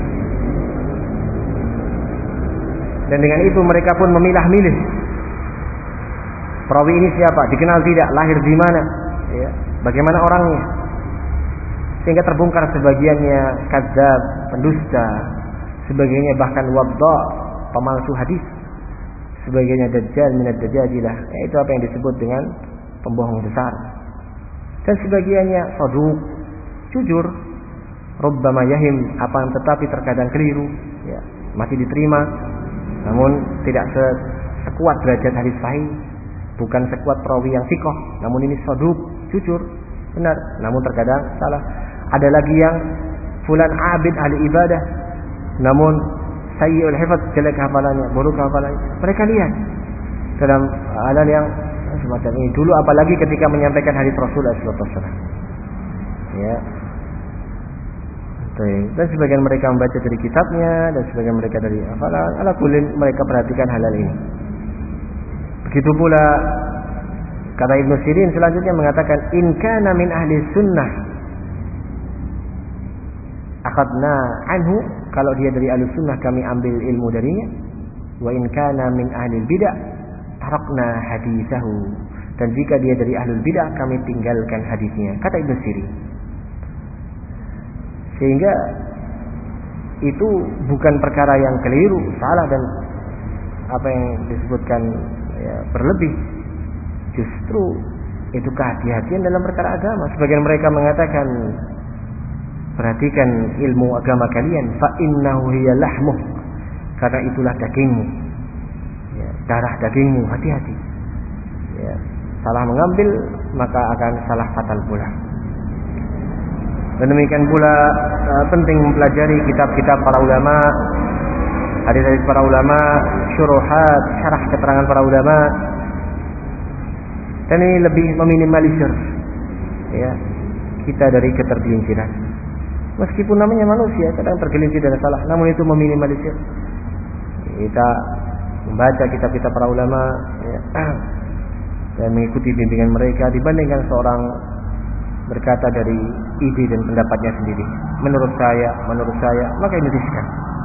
Dan dengan itu mereka pun memilah-milih. Perawi ini siapa? Dikenal tidak? Lahir di mana? Ya. Bagaimana orangnya? Sehingga terbongkar sebagiannya kadzab, pendusta, sebagiannya bahkan wadda, pemalsu hadis, sebagiannya dajjal minad dajajilah, yaitu apa yang disebut dengan pembohong besar. Dan sebagiannya saduq, jujur, rubbama yahim, akan tetapi terkadang keliru, ya, masih diterima, namun tidak sekuat derajat hadis sahih, bukan sekuat perawi yang thiqah, namun ini saduq, jujur, benar, namun terkadang salah. Ada lagi yang fulan abid ahli ibadah, namun sayyi'ul hifdz, jelek hafalannya, buruk hafalannya. Mereka lihat dalam hal yang semacam ini dulu, apalagi ketika menyampaikan hadis Rasul sallallahu alaihi wasallam. Ya. Dan sebagian mereka membaca dari kitabnya, dan sebagian mereka dari hafalan. Ala kullin mereka perhatikan hal-hal ini. Begitu pula kata Ibnu Sirin selanjutnya mengatakan, in kana min ahli sunnah akhadna anhu, kalau dia dari ahli sunnah kami ambil ilmu darinya. Wa in kana min ahli bidah tarakna hadithahu, dan jika dia dari ahli bidah kami tinggalkan hadisnya, kata Ibnu Sirin. Sehingga itu bukan perkara yang keliru, salah, dan apa yang disebutkan ya, berlebih. Justru itu kehati-hatian dalam perkara agama. Sebagian mereka mengatakan, perhatikan ilmu agama kalian, fa innahu hiya lahmuh, karena itulah dagingmu, ya, darah dagingmu, hati-hati. Ya, salah mengambil maka akan salah fatal pula. Dan demikian pula uh, penting mempelajari kitab-kitab para ulama, hadis-hadis para ulama, syuruhat, syarah keterangan para ulama. Dan ini lebih meminimalisir ya, kita dari ketergelinciran. Meskipun namanya manusia kadang tergelincir dan salah, namun itu meminimalisir. Kita membaca kitab-kitab para ulama ya, dan mengikuti bimbingan mereka dibandingkan seorang berkata dari ide dan pendapatnya sendiri. Menurut saya, menurut saya, maka ini riskan.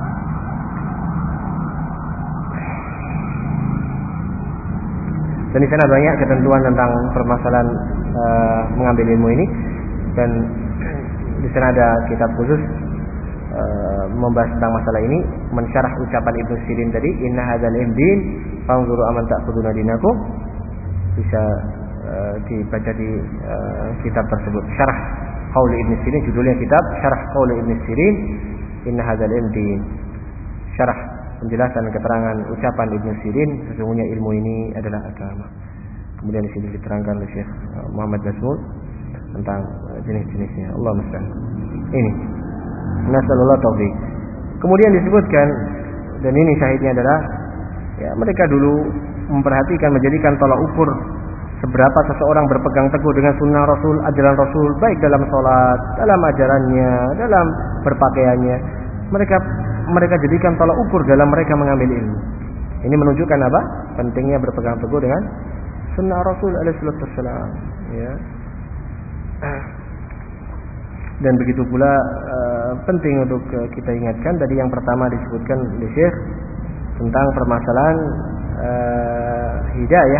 Dan di sana banyak ketentuan tentang permasalahan uh, mengambil ilmu ini, dan di sana ada kitab khusus uh, membahas tentang masalah ini, mensyarah ucapan Ibnu Sirin tadi, inna hadzal din fanzuru aman ta'khuduna dinakum, bisa uh, dibaca di uh, kitab tersebut. Syarah qaul Ibnu Sirin, judulnya kitab Syarah qaul Ibnu Sirin, inna hadzal din. Syarah penjelasan keterangan ucapan Ibnu Sirin, sesungguhnya ilmu ini adalah agama. Kemudian di sini diterangkan oleh Syekh Muhammad Basmul tentang jenis-jenisnya. Allah musta'an. Ini nasallallahu taufiq. Kemudian disebutkan, dan ini syahidnya adalah ya, mereka dulu memperhatikan, menjadikan tolak ukur seberapa seseorang berpegang teguh dengan sunnah Rasul, ajaran Rasul, baik dalam sholat, dalam ajarannya, dalam berpakaiannya. Mereka mereka jadikan tolak ukur dalam mereka mengambil ilmu. Ini menunjukkan apa? Pentingnya berpegang teguh dengan sunnah Rasul alaihi wasallam. Ya. Dan begitu pula uh, penting untuk uh, kita ingatkan tadi yang pertama disebutkan oleh Syekh tentang permasalahan uh, hidayah.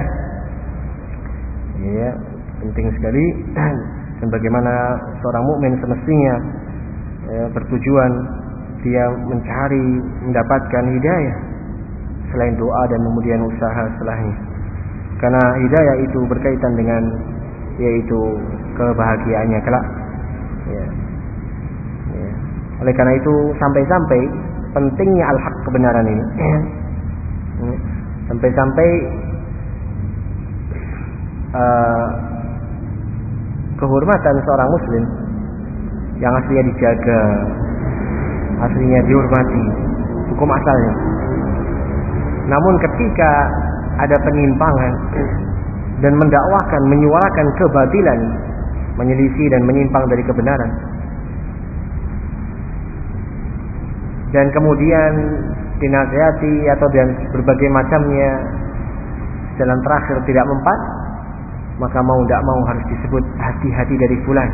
Ya, penting sekali dan bagaimana seorang mukmin semestinya ya, bertujuan dia mencari mendapatkan hidayah selain doa dan kemudian usaha setelahnya. Karena hidayah itu berkaitan dengan yaitu kebahagiaannya kelak. Ya. Ya. Oleh karena itu sampai-sampai pentingnya al-haq, kebenaran ini. Ya. Sampai-sampai uh, kehormatan seorang muslim yang aslinya dijaga, aslinya dihormati, hukum asalnya. Namun ketika ada penyimpangan dan mendakwakan, menyuarakan kebatilan, menyelisih dan menyimpang dari kebenaran, dan kemudian dinasihati atau dan berbagai macamnya jalan terakhir tidak mempan, maka mau tidak mau harus disebut hati-hati dari fulan.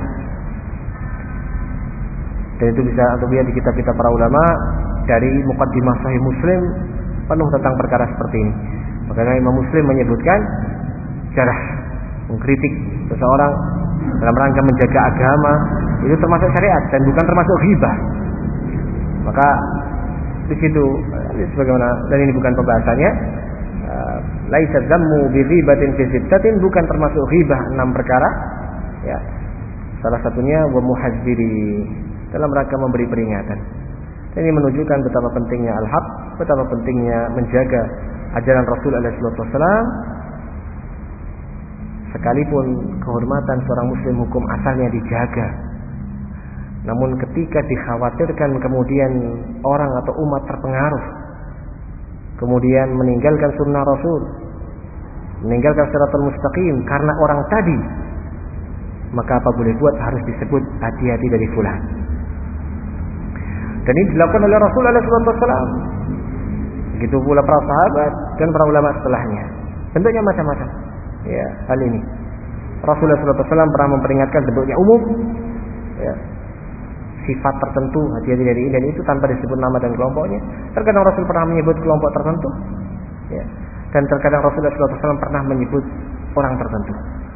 Dan itu bisa untuk lihat di kitab-kitab para ulama, dari Muqaddimah Sahih Muslim penuh tentang perkara seperti ini. Makanya Imam Muslim menyebutkan jarah, mengkritik seseorang dalam rangka menjaga agama itu termasuk syariat dan bukan termasuk ghibah. Maka di situ sebagaimana, dan ini bukan pembahasannya, laisa dzammu bi ghibatin fi sittatin, bukan termasuk ghibah enam perkara. Ya. Salah satunya wa muhadziri, dalam rangka memberi peringatan. Dan ini menunjukkan betapa pentingnya al-haq, betapa pentingnya menjaga ajaran Rasul alaihi wasallam. Sekalipun kehormatan seorang muslim hukum asalnya dijaga, namun ketika dikhawatirkan kemudian orang atau umat terpengaruh, kemudian meninggalkan sunnah Rasul, meninggalkan siratal mustaqim karena orang tadi, maka apa boleh buat harus disebut hati-hati dari fulan. Dan ini dilakukan oleh Rasulullah shallallahu alaihi wasallam. Begitu pula para sahabat dan para ulama setelahnya. Bentuknya macam-macam. Ya, hal ini. Rasulullah shallallahu alaihi wasallam pernah memperingatkan bentuknya umum. Ya. Sifat tertentu, hati-hati dari ini dan itu tanpa disebut nama dan kelompoknya. Terkadang Rasul pernah menyebut kelompok tertentu. Ya. Dan terkadang Rasulullah shallallahu alaihi wasallam pernah menyebut orang tertentu.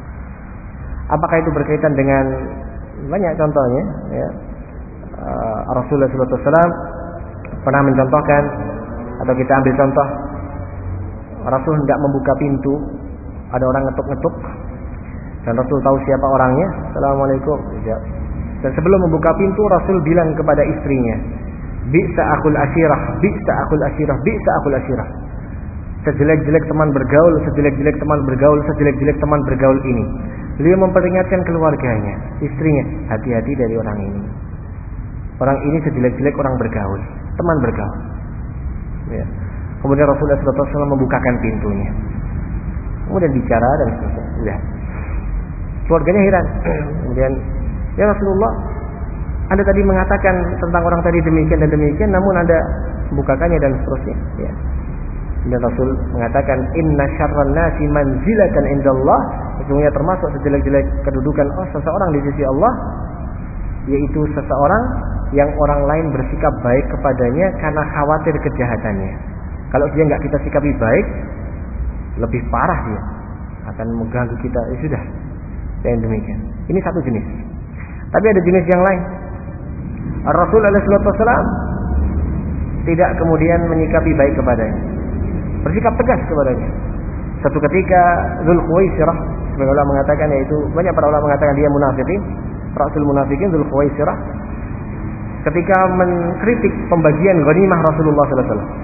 Apakah itu berkaitan dengan banyak contohnya? Ya. Uh, Rasulullah shallallahu alaihi wasallam pernah mencontohkan, atau kita ambil contoh, Rasul hendak membuka pintu, ada orang ngetuk-ngetuk, dan Rasul tahu siapa orangnya. Assalamualaikum. Ya. Dan sebelum membuka pintu, Rasul bilang kepada istrinya, bi'sa akul asyirah, bi'sa akul asyirah, bi'sa akul asyirah. Sejelek-jelek teman bergaul, sejelek-jelek teman bergaul, sejelek-jelek teman bergaul ini. Beliau memperingatkan keluarganya, istrinya, hati-hati dari orang ini. Orang ini sejelek-jelek orang bergaul, teman bergaul. Ya. Kemudian Rasulullah shallallahu alaihi wasallam membukakan pintunya. Kemudian bicara dan seterusnya. Udah. Keluarganya heran. Kemudian, ya Rasulullah, Anda tadi mengatakan tentang orang tadi demikian dan demikian, namun Anda membukakannya dan seterusnya. Ya. Dan Rasul mengatakan, Inna syarran nasi manzilatan indallah. Sesungguhnya termasuk sejelek-jelek kedudukan oh, seseorang di sisi Allah, yaitu seseorang yang orang lain bersikap baik kepadanya karena khawatir kejahatannya. Kalau dia nggak kita sikapi baik, lebih parah dia akan mengganggu kita. Ya sudah, dan demikian. Ini satu jenis. Tapi ada jenis yang lain. Rasulullah shallallahu alaihi wasallam tidak kemudian menyikapi baik kepadanya, bersikap tegas kepadanya. Satu ketika Dzul Khuwaisirah, sebagian ulama mengatakan, yaitu banyak para ulama mengatakan dia munafikin, rasul munafikin Dzul Khuwaisirah, ketika mengkritik pembagian ghanimah Rasulullah sallallahu alaihi wasallam.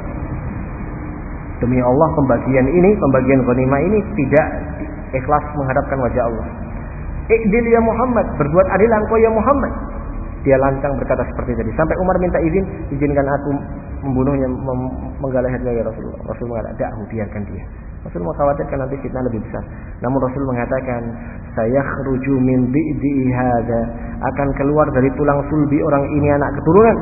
Demi Allah, pembagian ini, pembagian ghanimah ini tidak ikhlas menghadapkan wajah Allah. I'dil ya Muhammad, berbuat adil engkau ya Muhammad. Dia lancang berkata seperti tadi. Sampai Umar minta izin, izinkan aku membunuhnya, menggalah hatinya ya Rasulullah. Rasul mengatakan, da'hu, biarkan dia. Rasul mengkhawatirkan nanti fitnah lebih besar. Namun Rasul mengatakan, sayakhruju min bi'di hadza, akan keluar dari tulang sulbi orang ini anak keturunan.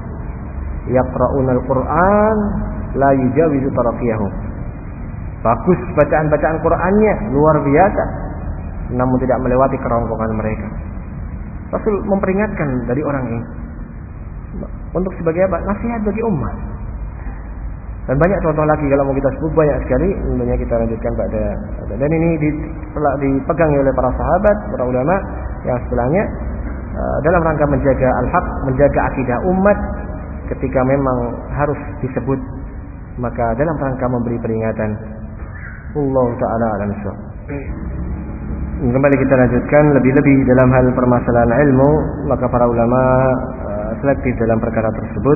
Yaqra'unal Qur'an la yujawizu tarafiyahum. Bagus bacaan-bacaan Qur'annya, luar biasa, namun tidak melewati kerongkongan mereka. Rasul memperingatkan dari orang ini untuk sebagai apa? Nasihat bagi umat. Dan banyak contoh lagi kalau mau kita sebut banyak sekali. Tentunya kita lanjutkan pada, dan ini telah dipegang oleh para sahabat, para ulama yang setelahnya dalam rangka menjaga al-haq, menjaga akidah umat. Ketika memang harus disebut, maka dalam rangka memberi peringatan. Allah Ta'ala alam syukur. Kembali kita lanjutkan, lebih-lebih dalam hal permasalahan ilmu, maka para ulama uh, selektif dalam perkara tersebut.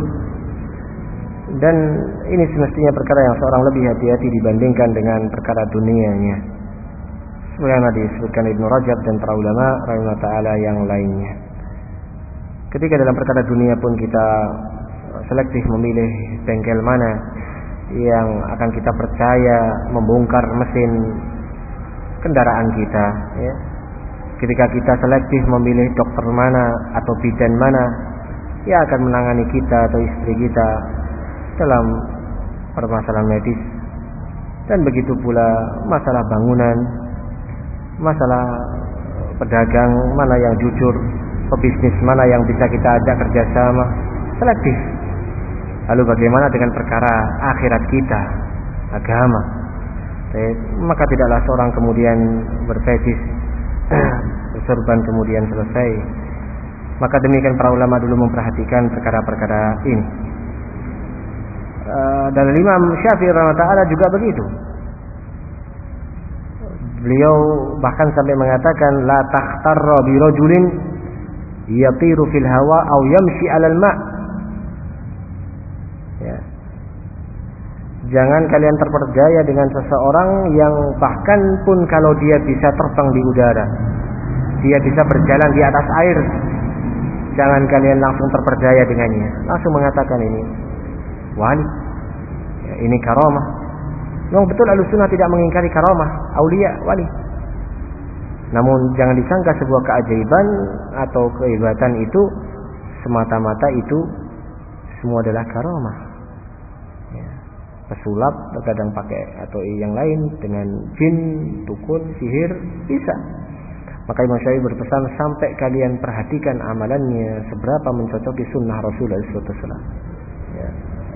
Dan ini semestinya perkara yang seorang lebih hati-hati dibandingkan dengan perkara dunianya. Sebagaimana disebutkan Ibnu Rajab dan para ulama rahimahullah taala yang lainnya. Ketika dalam perkara dunia pun kita selektif memilih bengkel mana yang akan kita percaya membongkar mesin kendaraan kita, ya. Ketika kita selektif memilih dokter mana atau bidan mana yang akan menangani kita atau istri kita dalam permasalahan medis, dan begitu pula masalah bangunan, masalah pedagang mana yang jujur, pebisnis mana yang bisa kita ajak kerjasama, selektif. Lalu bagaimana dengan perkara akhirat kita, agama? Maka tidaklah seorang kemudian berfetis berserban kemudian selesai. Maka demikian para ulama dulu memperhatikan perkara-perkara ini. Dan Imam Syafi'i rahimahullah taala juga begitu. Beliau bahkan sampai mengatakan, la takhtarra bi rajulin yatiru fil hawa aw yamshi 'alal ma'. Ya. Jangan kalian terperdaya dengan seseorang yang bahkan pun kalau dia bisa terbang di udara, dia bisa berjalan di atas air, jangan kalian langsung terperdaya dengannya. Langsung mengatakan ini wali, ya, ini karamah. Memang betul Ahlussunnah tidak mengingkari karamah aulia wali. Namun jangan disangka sebuah keajaiban atau kehebatan itu semata-mata itu semua adalah karamah. Ya. Pesulap terkadang pakai atau yang lain dengan jin, dukun, sihir bisa. Maka Imam Syafi'i berpesan, sampai kalian perhatikan amalannya seberapa mencocoki sunnah Rasulullah shallallahu alaihi wasallam. Ya.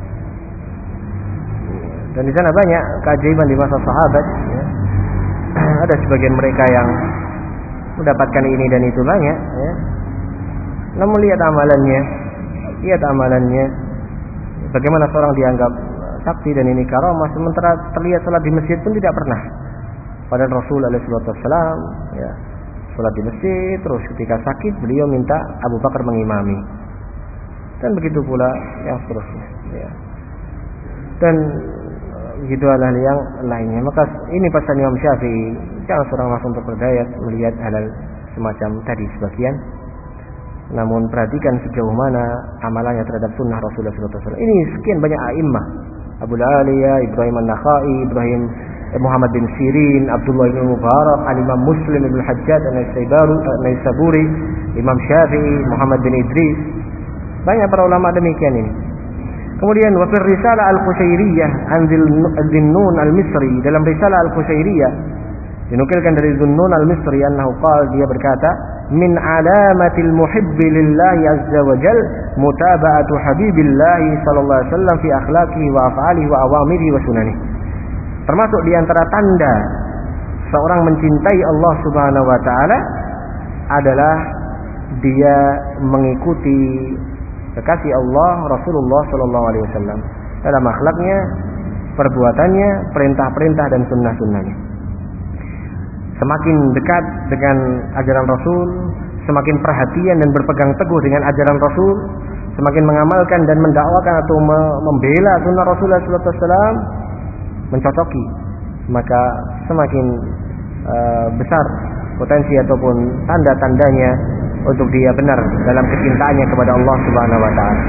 Dan di sana banyak keajaiban di masa sahabat. Ya. Ada sebagian mereka yang mendapatkan ini dan itu banyak. Ya. Namun lihat amalannya, lihat amalannya. Bagaimana seorang dianggap sakti dan ini karamah, sementara terlihat salat di masjid pun tidak pernah. Padahal Rasul alaihi wasallam ya, salat di masjid, terus ketika sakit beliau minta Abu Bakar mengimami. Dan begitu pula yang seterusnya. Ya. Dan begitu hal yang lainnya. Maka ini pesan Imam Syafi'i, jangan seorang langsung terperdaya melihat hal semacam tadi sebagian. Namun perhatikan sejauh mana amalannya terhadap sunnah Rasulullah shallallahu alaihi wasallam. Ini sekian banyak a'immah, Abu Aliyah, Ibrahim An-Nakhai, Ibrahim eh, Muhammad bin Sirin, Abdullah bin Mubarak, Al-Imam Muslim bin Hajjaj An-Naisaburi, Imam Syafi'i, Muhammad bin Idris. Banyak para ulama demikian ini. Kemudian wa fi risalah Al-Qushairiyah an Dhinnun Al-Misri, dalam risalah Al-Qushairiyah dinukilkan dari Dhinnun Al-Misri annahu qala, dia berkata, min alamatil muhibbi lillahi azza wa jal mutaba'atu habibillahi sallallahu alaihi wasallam fi akhlaqihi wa af'alihi wa awamirihi wa sunanihi. Termasuk di antara tanda seorang mencintai Allah Subhanahu wa taala adalah dia mengikuti kekasih Allah Rasulullah sallallahu alaihi wasallam dalam akhlaknya, perbuatannya, perintah-perintah dan sunnah-sunnahnya. Semakin dekat dengan ajaran Rasul, semakin perhatian dan berpegang teguh dengan ajaran Rasul, semakin mengamalkan dan mendakwakan atau membela sunnah Rasulullah sallallahu alaihi wasallam, mencocoki, maka semakin uh, besar potensi ataupun tanda-tandanya untuk dia benar dalam kecintaannya kepada Allah Subhanahu wa taala.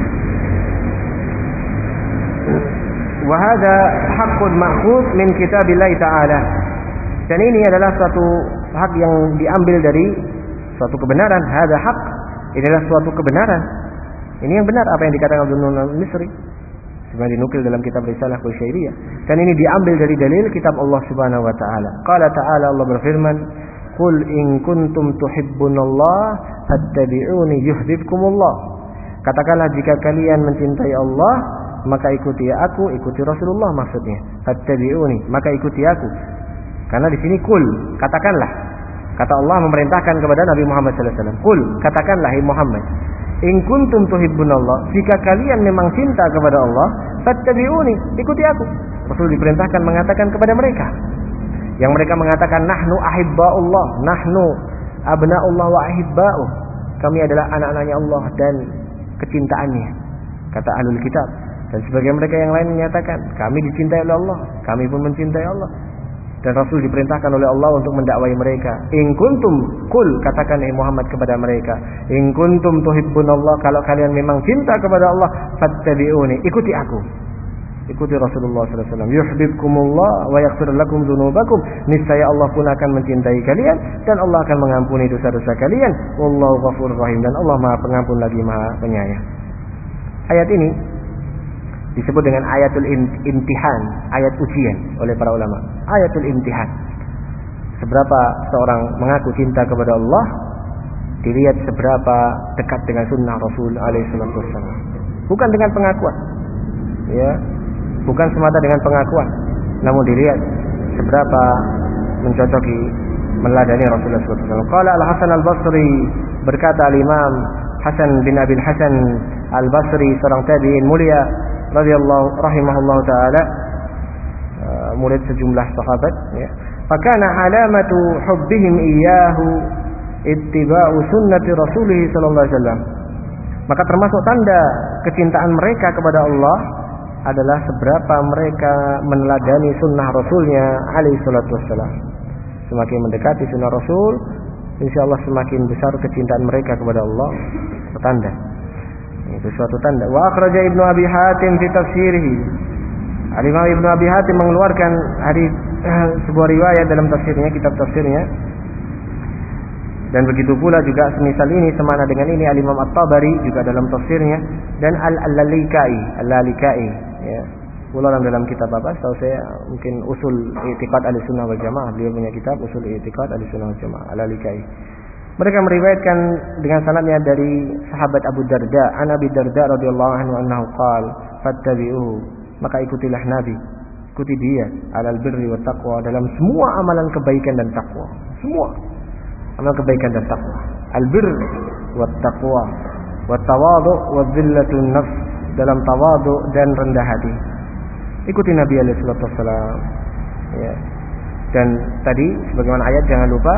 Wa hadza haqqun ma'khudh min kitabillah ta'ala. Dan ini adalah suatu hak yang diambil dari suatu kebenaran. Hadza haq, ini adalah suatu kebenaran. Ini yang benar apa yang dikatakan Abdul Al-Misri, sebenarnya dinukil dalam kitab Risalah Qushairiyah. Dan ini diambil dari dalil kitab Allah Subhanahu wa taala. Qala ta'ala, Allah berfirman, "Qul in kuntum tuhibbunallaha fattabi'uni yuhibbukumullah." Katakanlah, jika kalian mencintai Allah, maka ikuti aku, ikuti Rasulullah maksudnya. Fattabi'uni, maka ikuti aku. Karena di sini kul, katakanlah. Kata Allah memerintahkan kepada Nabi Muhammad sallallahu alaihi wasallam, kul, katakanlah hai Muhammad, in kuntum tuhibbunallah, jika kalian memang cinta kepada Allah, fattabi'uni, ikuti aku. Rasul diperintahkan mengatakan kepada mereka. Yang mereka mengatakan nahnu ahibba'ullah, nahnu abna'ullah wa ahibba'uh. Kami adalah anak-anaknya Allah dan kecintaannya, kata ahlul kitab. Dan sebagian mereka yang lain menyatakan kami dicintai oleh Allah, kami pun mencintai Allah. Dan Rasul diperintahkan oleh Allah untuk mendakwai mereka. In kuntum, kul, katakan hai Muhammad kepada mereka, in kuntum tuhibbunallah, kalau kalian memang cinta kepada Allah, fattabi'uni, ikuti aku, ikuti Rasulullah sallallahu alaihi wasallam. Yuhibbukumullah wa yaghfir lakum dzunubakum, niscaya Allah pun akan mencintai kalian dan Allah akan mengampuni dosa-dosa kalian. Wallahu ghafurur rahim, dan Allah Maha Pengampun lagi Maha Penyayang. Ayat ini disebut dengan ayatul imtihan, ayat ujian oleh para ulama. Ayatul imtihan. Seberapa seorang mengaku cinta kepada Allah dilihat seberapa dekat dengan sunnah Rasul alaihi wasallam. Bukan dengan pengakuan, ya, bukan semata dengan pengakuan, namun dilihat seberapa mencocoki, meneladani Rasulullah sallallahu alaihi wasallam. Qala Al-Hasan Al-Basri, berkata Al-Imam Hasan bin Abi Hasan Al-Basri, seorang tabi'in mulia radhiyallahu rahimahullahu taala, uh, murid sejumlah sahabat, ya. Fakana alamatu hubbihim iyyahu ittiba'u sunnati Rasulih sallallahu alaihi wasallam. Maka termasuk tanda kecintaan mereka kepada Allah adalah seberapa mereka meneladani sunnah Rasulnya alaihi salatu wassalam. Semakin mendekati sunnah Rasul, insyaallah semakin besar kecintaan mereka kepada Allah. Tanda, itu suatu tanda. Wa akhraja Ibnu Abi Hatim fi tafsirihi. Al-Imam Ibnu Abi Hatim mengeluarkan hadis, sebuah riwayat dalam tafsirnya, kitab tafsirnya. Dan begitu pula juga semisal ini semana dengan ini Al-Imam At-Tabari juga dalam tafsirnya dan Al-Lalikai, Al-Lalikai ya. Ulang dalam kitab apa? Tahu saya mungkin Usul I'tiqad Ahlussunnah wal Jamaah. Beliau punya kitab Usul I'tiqad Ahlussunnah wal Jamaah, Al-Lalikai. Mereka meriwayatkan dengan sanadnya dari sahabat Abu Darda, an Abi Darda radhiyallahu anhu annahu qala fattabi'uhu, maka ikutilah Nabi, ikuti dia alal birri wat taqwa, dalam semua amalan kebaikan dan takwa. Semua amalan kebaikan dan takwa. Al-birr wat taqwa, wat tawadhu wa dhillatun nafs, dalam tawadhu dan rendah hati. Ikuti Nabi alaihi salatu wasallam. Ya. Dan tadi sebagaimana ayat jangan lupa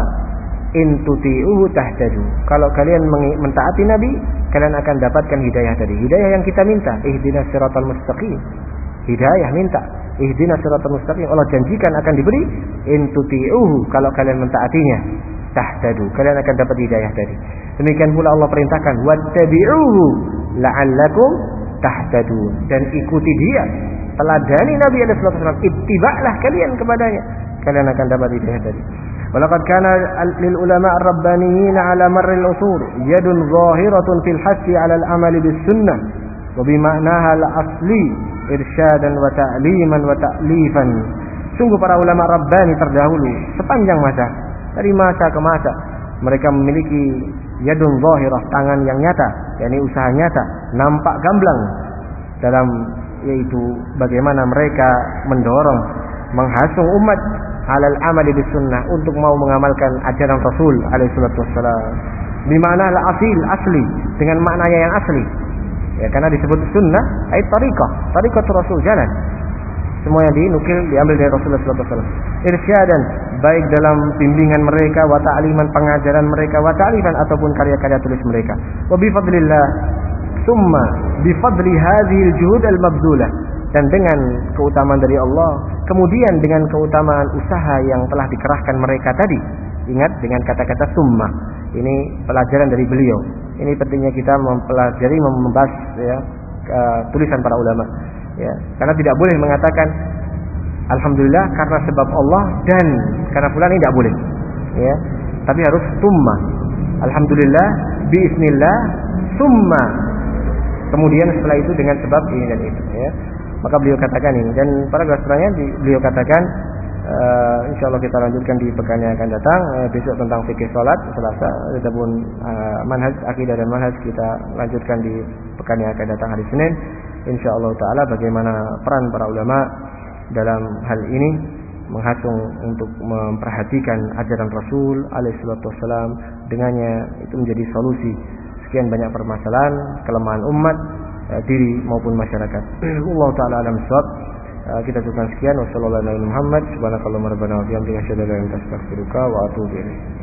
in tuti'uhu tahtadu. Kalau kalian mentaati Nabi, kalian akan dapatkan hidayah tadi. Hidayah yang kita minta, ihdinas siratal mustaqim. Hidayah minta, ihdinas siratal mustaqim. Allah janjikan akan diberi in tuti'uhu, kalau kalian mentaatinya tahtadu. Kalian akan dapat hidayah tadi. Demikian pula Allah perintahkan wattabi'uhu la'allakum tahtadun, dan ikuti dia. Teladani Nabi alaihi wasallam, ittiba'lah kalian kepadanya, kalian akan dapat hidayah tadi. Walaqad kana lil ulama ar-rabbaniyin ala marr al-usul yadun zahiratun fil hassi ala al-amal bis sunnah wa bi ma'naha al-asli irsyadan wa ta'liman wa ta'lifan. Sungguh para ulama rabbani terdahulu sepanjang masa, dari masa ke masa, mereka memiliki yadun zahirah, tangan yang nyata, yakni usaha nyata, nampak gamblang dalam, yaitu bagaimana mereka mendorong, menghasung umat alal amali bis sunnah, untuk mau mengamalkan ajaran Rasul alaihi salatu wassalam. Bimana al asil, asli, dengan maknanya yang asli. Ya, karena disebut sunnah ayat tariqah, tariqah Rasul, jalan. Semua yang dinukil diambil dari Rasulullah sallallahu alaihi wasallam. Irsyadan, baik dalam bimbingan mereka, wa ta'liman, pengajaran mereka, wa ta'lifan, ataupun karya-karya tulis mereka. Wa bi fadlillah, summa bi fadli hadhihi al-juhud al-mabdhulah, dan dengan keutamaan dari Allah, kemudian dengan keutamaan usaha yang telah dikerahkan mereka tadi. Ingat dengan kata-kata summa. Ini pelajaran dari beliau. Ini pentingnya kita mempelajari, membahas ya, uh, tulisan para ulama. Ya, karena tidak boleh mengatakan alhamdulillah karena sebab Allah dan karena fulan, ini tidak boleh. Ya, tapi harus summa. Alhamdulillah, biiznillah, summa. Kemudian setelah itu dengan sebab ini dan itu. Ya. Maka beliau katakan ini, dan para setelahnya beliau katakan uh, insyaallah kita lanjutkan di pekan yang akan datang, uh, besok tentang fikih salat Selasa, ataupun uh, manhaj akidah dan manhaj kita lanjutkan di pekan yang akan datang hari Senin insyaallah taala, bagaimana peran para ulama dalam hal ini menghasung untuk memperhatikan ajaran Rasul alaihi salatu wasallam, dengannya itu menjadi solusi sekian banyak permasalahan kelemahan umat, diri maupun masyarakat. Allah taala alam shawab. Kita cukupkan sekian. Wassallallahu alaihi Muhammad subhanakallahumma rabbana wa bihamdika asyhadu an la ilaha illa anta astaghfiruka wa atubu ilaik.